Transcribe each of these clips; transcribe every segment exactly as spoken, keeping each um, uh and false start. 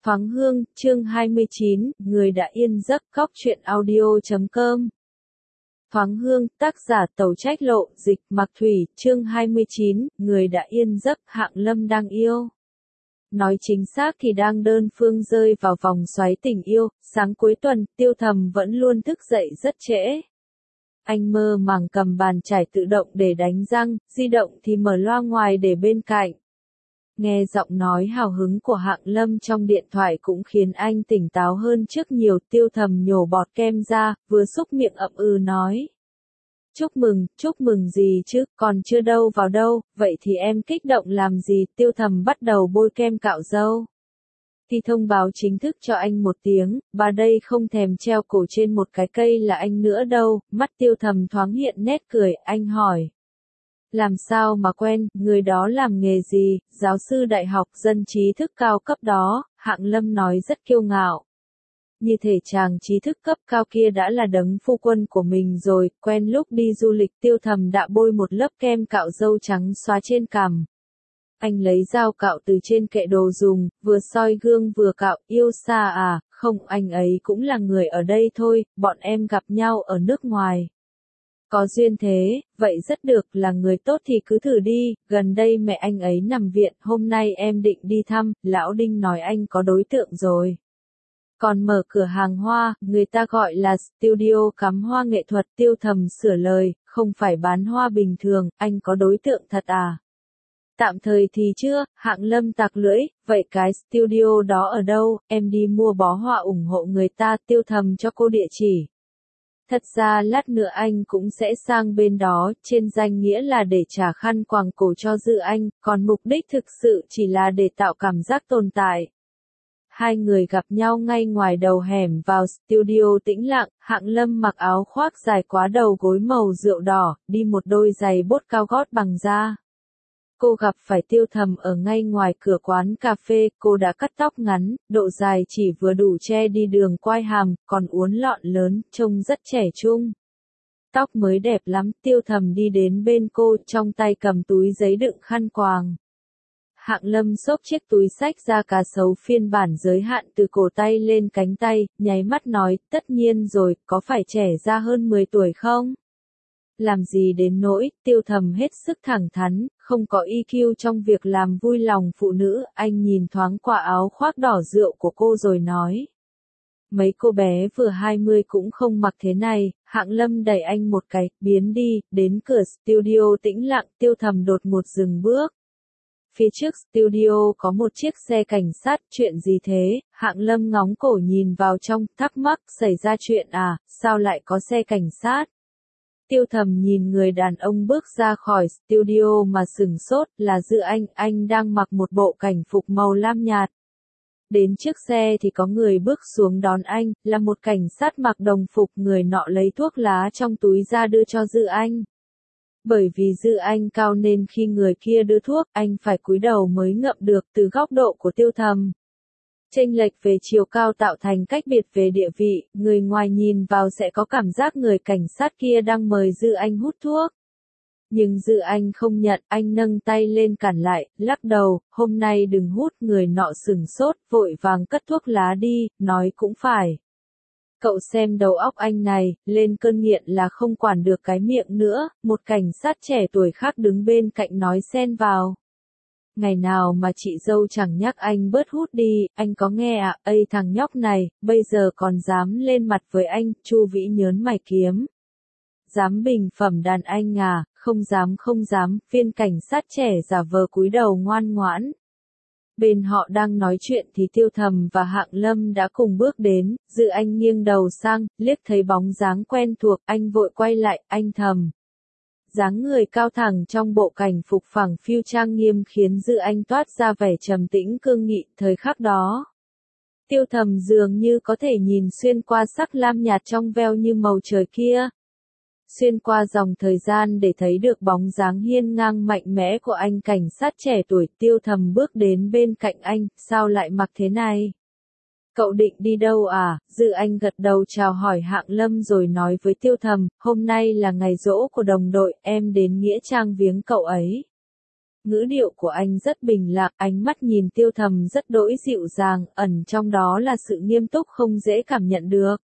Thoáng Hương, chương hai mươi chín, người đã yên giấc. Cóc truyện audio chấm com. Thoáng Hương, tác giả Tàu Trách Lộ, dịch Mạc Thủy, chương hai mươi chín, người đã yên giấc. Hạng Lâm đang yêu. Nói chính xác thì đang đơn phương rơi vào vòng xoáy tình yêu. Sáng cuối tuần, Tiêu Thầm vẫn luôn thức dậy rất trễ. Anh mơ màng cầm bàn chải tự động để đánh răng, di động thì mở loa ngoài để bên cạnh. Nghe giọng nói hào hứng của Hạng Lâm trong điện thoại cũng khiến anh tỉnh táo hơn trước nhiều. Tiêu Thầm nhổ bọt kem ra, vừa xúc miệng ậm ừ nói. Chúc mừng, chúc mừng gì chứ, còn chưa đâu vào đâu, vậy thì em kích động làm gì? Tiêu Thầm bắt đầu bôi kem cạo râu. Thì thông báo chính thức cho anh một tiếng, bà đây không thèm treo cổ trên một cái cây là anh nữa đâu. Mắt Tiêu Thầm thoáng hiện nét cười, anh hỏi. Làm sao mà quen, người đó làm nghề gì? Giáo sư đại học dân trí thức cao cấp đó. Hạng Lâm nói rất kiêu ngạo. Như thể chàng trí thức cấp cao kia đã là đấng phu quân của mình rồi. Quen lúc đi du lịch. Tiêu Thầm đã bôi một lớp kem cạo râu trắng xóa trên cằm. Anh lấy dao cạo từ trên kệ đồ dùng, vừa soi gương vừa cạo. Yêu xa à? Không, anh ấy cũng là người ở đây thôi, bọn em gặp nhau ở nước ngoài. Có duyên thế, vậy rất được, là người tốt thì cứ thử đi. Gần đây mẹ anh ấy nằm viện, hôm nay em định đi thăm. Lão Đinh nói anh có đối tượng rồi. Còn mở cửa hàng hoa, người ta gọi là studio cắm hoa nghệ thuật. Tiêu Thầm sửa lời, không phải bán hoa bình thường, anh có đối tượng thật à? Tạm thời thì chưa. Hạng Lâm tặc lưỡi, vậy cái studio đó ở đâu? Em đi mua bó hoa ủng hộ người ta. Tiêu Thầm cho cô địa chỉ. Thật ra lát nữa anh cũng sẽ sang bên đó, trên danh nghĩa là để trả khăn quàng cổ cho Dư Anh, còn mục đích thực sự chỉ là để tạo cảm giác tồn tại. Hai người gặp nhau ngay ngoài đầu hẻm vào studio tĩnh lặng. Hạng Lâm mặc áo khoác dài quá đầu gối màu rượu đỏ, đi một đôi giày bốt cao gót bằng da. Cô gặp phải Tiêu Thầm ở ngay ngoài cửa quán cà phê. Cô đã cắt tóc ngắn, độ dài chỉ vừa đủ che đi đường quai hàm, còn uốn lọn lớn, trông rất trẻ trung. Tóc mới đẹp lắm. Tiêu Thầm đi đến bên cô, trong tay cầm túi giấy đựng khăn quàng. Hạng Lâm xốc chiếc túi xách da cá sấu phiên bản giới hạn từ cổ tay lên cánh tay, nháy mắt nói, tất nhiên rồi, có phải trẻ ra hơn mười tuổi không? Làm gì đến nỗi? Tiêu Thầm hết sức thẳng thắn, không có e quy trong việc làm vui lòng phụ nữ. Anh nhìn thoáng qua áo khoác đỏ rượu của cô rồi nói. Mấy cô bé vừa hai mươi cũng không mặc thế này. Hạng Lâm đẩy anh một cái, biến đi. Đến cửa studio tĩnh lặng, Tiêu Thầm đột ngột dừng bước. Phía trước studio có một chiếc xe cảnh sát. Chuyện gì thế? Hạng Lâm ngóng cổ nhìn vào trong, thắc mắc, xảy ra chuyện à? Sao lại có xe cảnh sát? Tiêu Thầm nhìn người đàn ông bước ra khỏi studio mà sửng sốt, là Dư Anh. Anh đang mặc một bộ cảnh phục màu lam nhạt. Đến trước xe thì có người bước xuống đón anh, là một cảnh sát mặc đồng phục. Người nọ lấy thuốc lá trong túi ra đưa cho Dư Anh. Bởi vì Dư Anh cao nên khi người kia đưa thuốc, anh phải cúi đầu mới ngậm được. Từ góc độ của Tiêu Thầm, chênh lệch về chiều cao tạo thành cách biệt về địa vị, người ngoài nhìn vào sẽ có cảm giác người cảnh sát kia đang mời Dư Anh hút thuốc. Nhưng Dư Anh không nhận, anh nâng tay lên cản lại, lắc đầu, hôm nay đừng hút. Người nọ sửng sốt, vội vàng cất thuốc lá đi, nói cũng phải. Cậu xem đầu óc anh này, lên cơn nghiện là không quản được cái miệng nữa. Một cảnh sát trẻ tuổi khác đứng bên cạnh nói xen vào. Ngày nào mà chị dâu chẳng nhắc anh bớt hút đi, anh có nghe ạ? À? Ây thằng nhóc này, bây giờ còn dám lên mặt với anh. Chu Vĩ nhớn mày kiếm. Dám bình phẩm đàn anh à? Không dám không dám. Viên cảnh sát trẻ giả vờ cúi đầu ngoan ngoãn. Bên họ đang nói chuyện thì Tiêu Thầm và Hạng Lâm đã cùng bước đến. Dư Anh nghiêng đầu sang, liếc thấy bóng dáng quen thuộc, anh vội quay lại. Anh Thầm. Dáng người cao thẳng trong bộ cảnh phục phẳng phiu trang nghiêm khiến Dư Anh toát ra vẻ trầm tĩnh cương nghị. Thời khắc đó, Tiêu Thầm dường như có thể nhìn xuyên qua sắc lam nhạt trong veo như màu trời kia. Xuyên qua dòng thời gian để thấy được bóng dáng hiên ngang mạnh mẽ của anh cảnh sát trẻ tuổi. Tiêu Thầm bước đến bên cạnh anh, sao lại mặc thế này? Cậu định đi đâu à? Dư Anh gật đầu chào hỏi Hạng Lâm rồi nói với Tiêu Thầm, hôm nay là ngày giỗ của đồng đội, em đến Nghĩa Trang viếng cậu ấy. Ngữ điệu của anh rất bình lặng, ánh mắt nhìn Tiêu Thầm rất đỗi dịu dàng, ẩn trong đó là sự nghiêm túc không dễ cảm nhận được.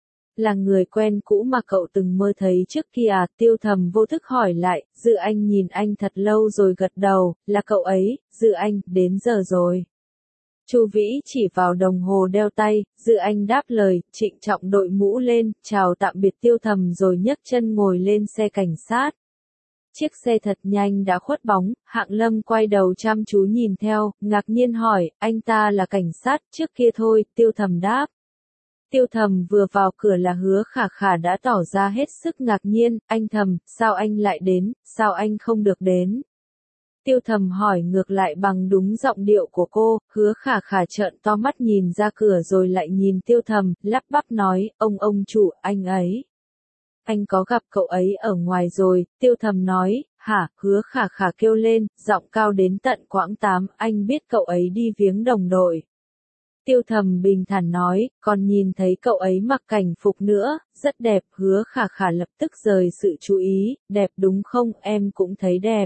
Là người quen cũ mà cậu từng mơ thấy trước kia à? Tiêu Thầm vô thức hỏi lại. Dư Anh nhìn anh thật lâu rồi gật đầu. Là cậu ấy. Dư Anh, đến giờ rồi. Chu Vĩ chỉ vào đồng hồ đeo tay. Dư Anh đáp lời, trịnh trọng đội mũ lên, chào tạm biệt Tiêu Thầm rồi nhấc chân ngồi lên xe cảnh sát. Chiếc xe thật nhanh đã khuất bóng. Hạng Lâm quay đầu chăm chú nhìn theo, ngạc nhiên hỏi, anh ta là cảnh sát trước kia thôi. Tiêu Thầm đáp. Tiêu Thầm vừa vào cửa là Hứa Khả Khả đã tỏ ra hết sức ngạc nhiên. Anh Thầm, sao anh lại đến, sao anh không được đến? Tiêu Thầm hỏi ngược lại bằng đúng giọng điệu của cô. Hứa Khả Khả trợn to mắt nhìn ra cửa rồi lại nhìn Tiêu Thầm, lắp bắp nói, ông ông chủ, anh ấy. Anh có gặp cậu ấy ở ngoài rồi. Tiêu Thầm nói, hả? Hứa Khả Khả kêu lên, giọng cao đến tận quãng tám, anh biết cậu ấy đi viếng đồng đội. Tiêu Thầm bình thản nói, còn nhìn thấy cậu ấy mặc cảnh phục nữa, rất đẹp. Hứa Khả Khả lập tức rời sự chú ý, đẹp đúng không, em cũng thấy đẹp.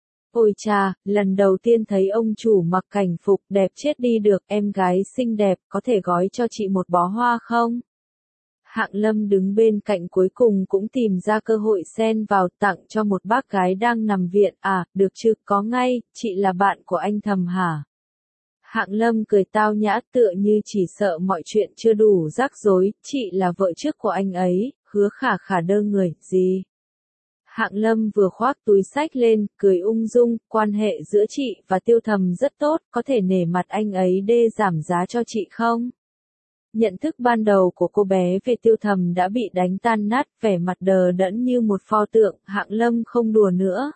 Ôi cha, lần đầu tiên thấy ông chủ mặc cảnh phục, đẹp chết đi được, em gái xinh đẹp, có thể gói cho chị một bó hoa không? Hạng Lâm đứng bên cạnh cuối cùng cũng tìm ra cơ hội xen vào, tặng cho một bác gái đang nằm viện. À, được chứ, có ngay, chị là bạn của anh Thầm hả? Hạng Lâm cười tao nhã tựa như chỉ sợ mọi chuyện chưa đủ rắc rối, chị là vợ trước của anh ấy. Hứa Khả Khả đơ người, gì? Hạng Lâm vừa khoác túi xách lên, cười ung dung, quan hệ giữa chị và Tiêu Thầm rất tốt, có thể nể mặt anh ấy đê giảm giá cho chị không? Nhận thức ban đầu của cô bé về Tiêu Thầm đã bị đánh tan nát, vẻ mặt đờ đẫn như một pho tượng. Hạng Lâm không đùa nữa.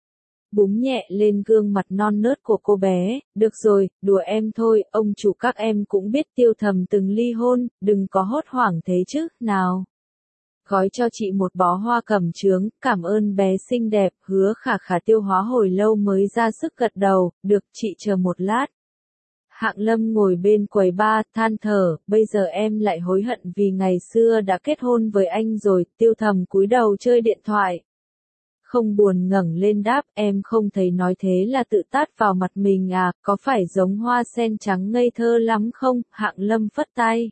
Búng nhẹ lên gương mặt non nớt của cô bé, được rồi, đùa em thôi, ông chủ các em cũng biết Tiêu Thầm từng ly hôn, đừng có hốt hoảng thế chứ, nào. Gói cho chị một bó hoa cẩm chướng, cảm ơn bé xinh đẹp. Hứa Khả Khả tiêu hóa hồi lâu mới ra sức gật đầu, được, chị chờ một lát. Hạng Lâm ngồi bên quầy bar, than thở, bây giờ em lại hối hận vì ngày xưa đã kết hôn với anh rồi. Tiêu Thầm cúi đầu chơi điện thoại. Không buồn ngẩng lên đáp, em không thấy nói thế là tự tát vào mặt mình à, có phải giống hoa sen trắng ngây thơ lắm không? Hạng Lâm phất tay.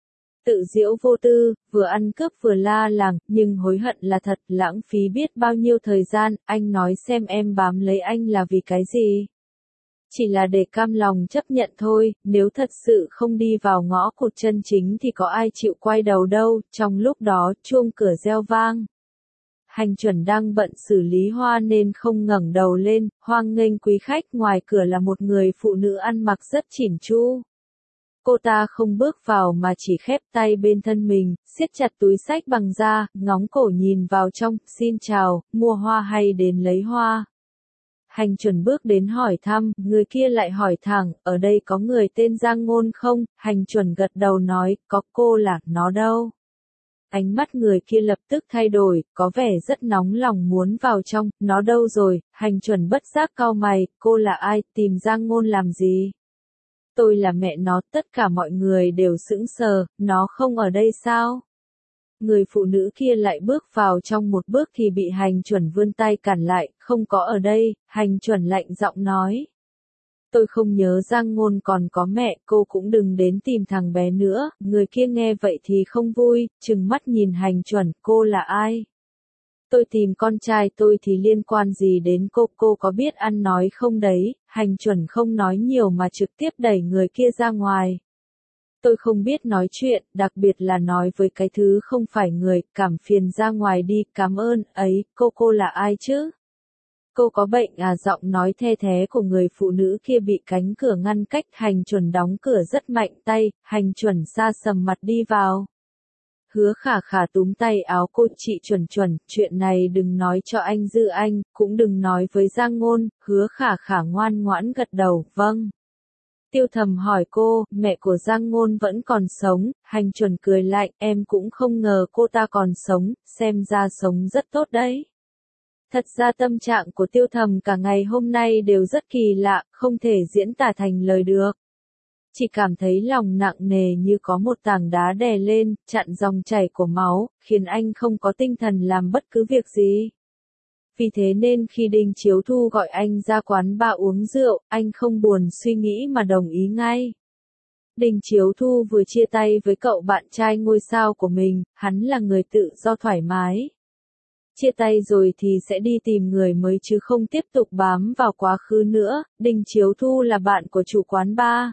Tự diễu vô tư, vừa ăn cướp vừa la làng, nhưng hối hận là thật, lãng phí biết bao nhiêu thời gian. Anh nói xem em bám lấy anh là vì cái gì? Chỉ là để cam lòng chấp nhận thôi, nếu thật sự không đi vào ngõ cụt chân chính thì có ai chịu quay đầu đâu. Trong lúc đó, chuông cửa reo vang. Hành Chuẩn đang bận xử lý hoa nên không ngẩng đầu lên, hoan nghênh quý khách. Ngoài cửa là một người phụ nữ ăn mặc rất chỉn chu. Cô ta không bước vào mà chỉ khép tay bên thân mình, siết chặt túi xách bằng da, ngóng cổ nhìn vào trong, xin chào, mua hoa hay đến lấy hoa? Hành Chuẩn bước đến hỏi thăm, người kia lại hỏi thẳng, ở đây có người tên Giang Ngôn không? Hành Chuẩn gật đầu nói, có, cô là, nó đâu? Ánh mắt người kia lập tức thay đổi, có vẻ rất nóng lòng muốn vào trong, nó đâu rồi? Hành Chuẩn bất giác cau mày, cô là ai, tìm Giang Ngôn làm gì? Tôi là mẹ nó, tất cả mọi người đều sững sờ, nó không ở đây sao? Người phụ nữ kia lại bước vào trong một bước thì bị Hành Chuẩn vươn tay cản lại, không có ở đây. Hành Chuẩn lạnh giọng nói. Tôi không nhớ Giang Ngôn còn có mẹ, cô cũng đừng đến tìm thằng bé nữa. Người kia nghe vậy thì không vui, trừng mắt nhìn Hành Chuẩn, cô là ai? Tôi tìm con trai tôi thì liên quan gì đến cô, cô có biết ăn nói không đấy? Hành Chuẩn không nói nhiều mà trực tiếp đẩy người kia ra ngoài. Tôi không biết nói chuyện, đặc biệt là nói với cái thứ không phải người, cảm phiền ra ngoài đi, cảm ơn, ấy, cô cô là ai chứ? Cô có bệnh à? Giọng nói the thé của người phụ nữ kia bị cánh cửa ngăn cách. Hành Chuẩn đóng cửa rất mạnh tay, Hành Chuẩn sa sầm mặt đi vào. Hứa Khả Khả túm tay áo cô, chị Chuẩn Chuẩn, chuyện này đừng nói cho anh Dư Anh, cũng đừng nói với Giang Ngôn. Hứa Khả Khả ngoan ngoãn gật đầu, vâng. Tiêu Thầm hỏi cô, mẹ của Giang Ngôn vẫn còn sống? Hành Chuẩn cười lạnh, em cũng không ngờ cô ta còn sống, xem ra sống rất tốt đấy. Thật ra tâm trạng của Tiêu Thầm cả ngày hôm nay đều rất kỳ lạ, không thể diễn tả thành lời được. Chỉ cảm thấy lòng nặng nề như có một tảng đá đè lên, chặn dòng chảy của máu, khiến anh không có tinh thần làm bất cứ việc gì. Vì thế nên khi Đinh Chiếu Thu gọi anh ra quán bar uống rượu, anh không buồn suy nghĩ mà đồng ý ngay. Đinh Chiếu Thu vừa chia tay với cậu bạn trai ngôi sao của mình, hắn là người tự do thoải mái. Chia tay rồi thì sẽ đi tìm người mới chứ không tiếp tục bám vào quá khứ nữa. Đinh Chiếu Thu là bạn của chủ quán bar.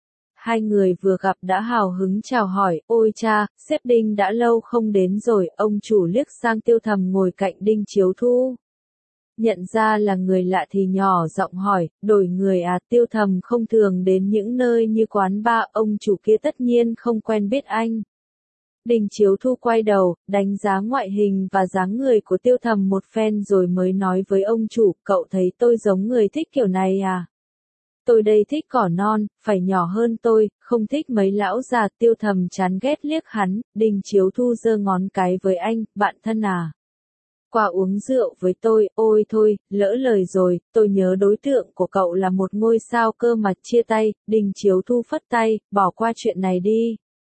Hai người vừa gặp đã hào hứng chào hỏi, ôi cha, sếp Đinh đã lâu không đến rồi, ông chủ liếc sang Tiêu Thầm ngồi cạnh Đinh Chiếu Thu. Nhận ra là người lạ thì nhỏ giọng hỏi, đổi người à? Tiêu Thầm không thường đến những nơi như quán bar, ông chủ kia tất nhiên không quen biết anh. Đinh Chiếu Thu quay đầu, đánh giá ngoại hình và dáng người của Tiêu Thầm một phen rồi mới nói với ông chủ, cậu thấy tôi giống người thích kiểu này à? Tôi đây thích cỏ non, phải nhỏ hơn tôi, không thích mấy lão già. Tiêu Thầm chán ghét liếc hắn. Đinh Chiếu Thu giơ ngón cái với anh, bạn thân à? Qua uống rượu với tôi. Ôi thôi, lỡ lời rồi, tôi nhớ đối tượng của cậu là một ngôi sao cơ mà. Chia tay. Đinh Chiếu Thu phất tay, bỏ qua chuyện này đi.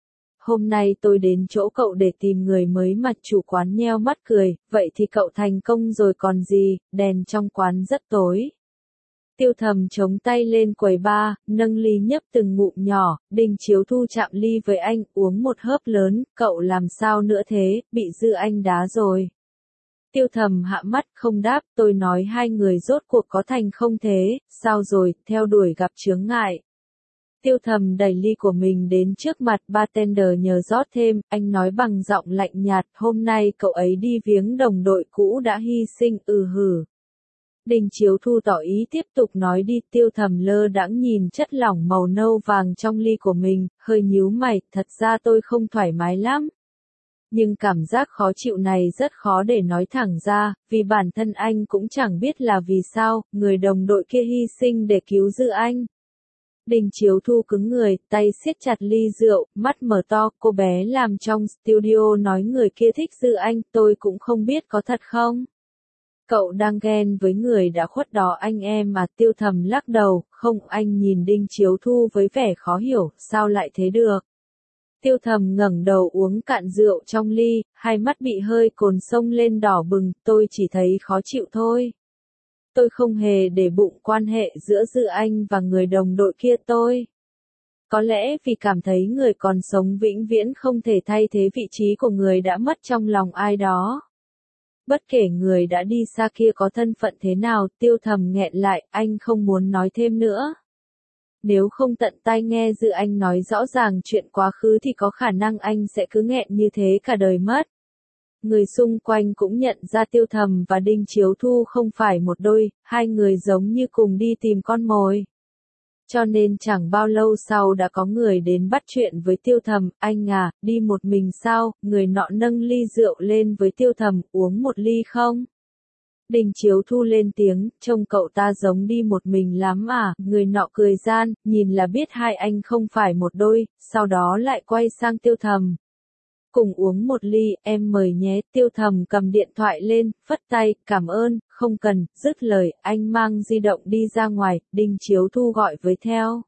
Hôm nay tôi đến chỗ cậu để tìm người mới mà. Chủ quán nheo mắt cười, vậy thì cậu thành công rồi còn gì, đèn trong quán rất tối. Tiêu Thầm chống tay lên quầy bar, nâng ly nhấp từng ngụm nhỏ. Đinh Chiếu Thu chạm ly với anh, uống một hớp lớn, cậu làm sao nữa thế, bị Dư Anh đá rồi. Tiêu Thầm hạ mắt không đáp, tôi nói hai người rốt cuộc có thành không thế, sao rồi, theo đuổi gặp chướng ngại. Tiêu Thầm đẩy ly của mình đến trước mặt bartender nhờ rót thêm, anh nói bằng giọng lạnh nhạt, hôm nay cậu ấy đi viếng đồng đội cũ đã hy sinh, ừ hử. Đinh Chiếu Thu tỏ ý tiếp tục nói đi. Tiêu Thầm lơ đãng nhìn chất lỏng màu nâu vàng trong ly của mình, hơi nhíu mày, thật ra tôi không thoải mái lắm. Nhưng cảm giác khó chịu này rất khó để nói thẳng ra, vì bản thân anh cũng chẳng biết là vì sao, người đồng đội kia hy sinh để cứu Dư Anh. Đinh Chiếu Thu cứng người, tay siết chặt ly rượu, mắt mở to, cô bé làm trong studio nói người kia thích Dư Anh, tôi cũng không biết có thật không. Cậu đang ghen với người đã khuất đó anh em mà. Tiêu Thầm lắc đầu, không. Anh nhìn Đinh Chiếu Thu với vẻ khó hiểu, sao lại thế được. Tiêu Thầm ngẩng đầu uống cạn rượu trong ly, hai mắt bị hơi cồn sông lên đỏ bừng, tôi chỉ thấy khó chịu thôi. Tôi không hề để bụng quan hệ giữa Dư Anh và người đồng đội kia tôi. Có lẽ vì cảm thấy người còn sống vĩnh viễn không thể thay thế vị trí của người đã mất trong lòng ai đó. Bất kể người đã đi xa kia có thân phận thế nào, Tiêu Thầm nghẹn lại, anh không muốn nói thêm nữa. Nếu không tận tai nghe Dư Anh nói rõ ràng chuyện quá khứ thì có khả năng anh sẽ cứ nghẹn như thế cả đời mất. Người xung quanh cũng nhận ra Tiêu Thầm và Đinh Chiếu Thu không phải một đôi, hai người giống như cùng đi tìm con mồi. Cho nên chẳng bao lâu sau đã có người đến bắt chuyện với Tiêu Thầm, anh à, đi một mình sao? Người nọ nâng ly rượu lên với Tiêu Thầm, uống một ly không? Đinh Chiếu Thu lên tiếng, trông cậu ta giống đi một mình lắm à? Người nọ cười gian, nhìn là biết hai anh không phải một đôi, sau đó lại quay sang Tiêu Thầm. Cùng uống một ly, em mời nhé. Tiêu Thầm cầm điện thoại lên, phất tay, cảm ơn, không cần. Dứt lời, anh mang di động đi ra ngoài. Đinh Chiếu Thu gọi với theo.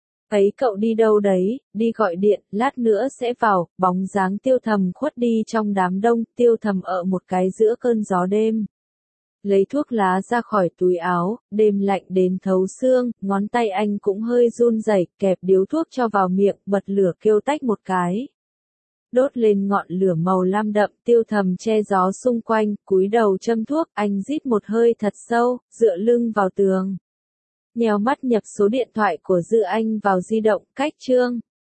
Ấy cậu đi đâu đấy, đi gọi điện, lát nữa sẽ vào. Bóng dáng Tiêu Thầm khuất đi trong đám đông. Tiêu Thầm ở một cái giữa cơn gió đêm. Lấy thuốc lá ra khỏi túi áo, đêm lạnh đến thấu xương, ngón tay anh cũng hơi run rẩy, kẹp điếu thuốc cho vào miệng, bật lửa kêu tách một cái. Đốt lên ngọn lửa màu lam đậm. Tiêu Thầm che gió xung quanh, cúi đầu châm thuốc, anh rít một hơi thật sâu, dựa lưng vào tường. Nhèo mắt nhập số điện thoại của Dư Anh vào di động, cách chương.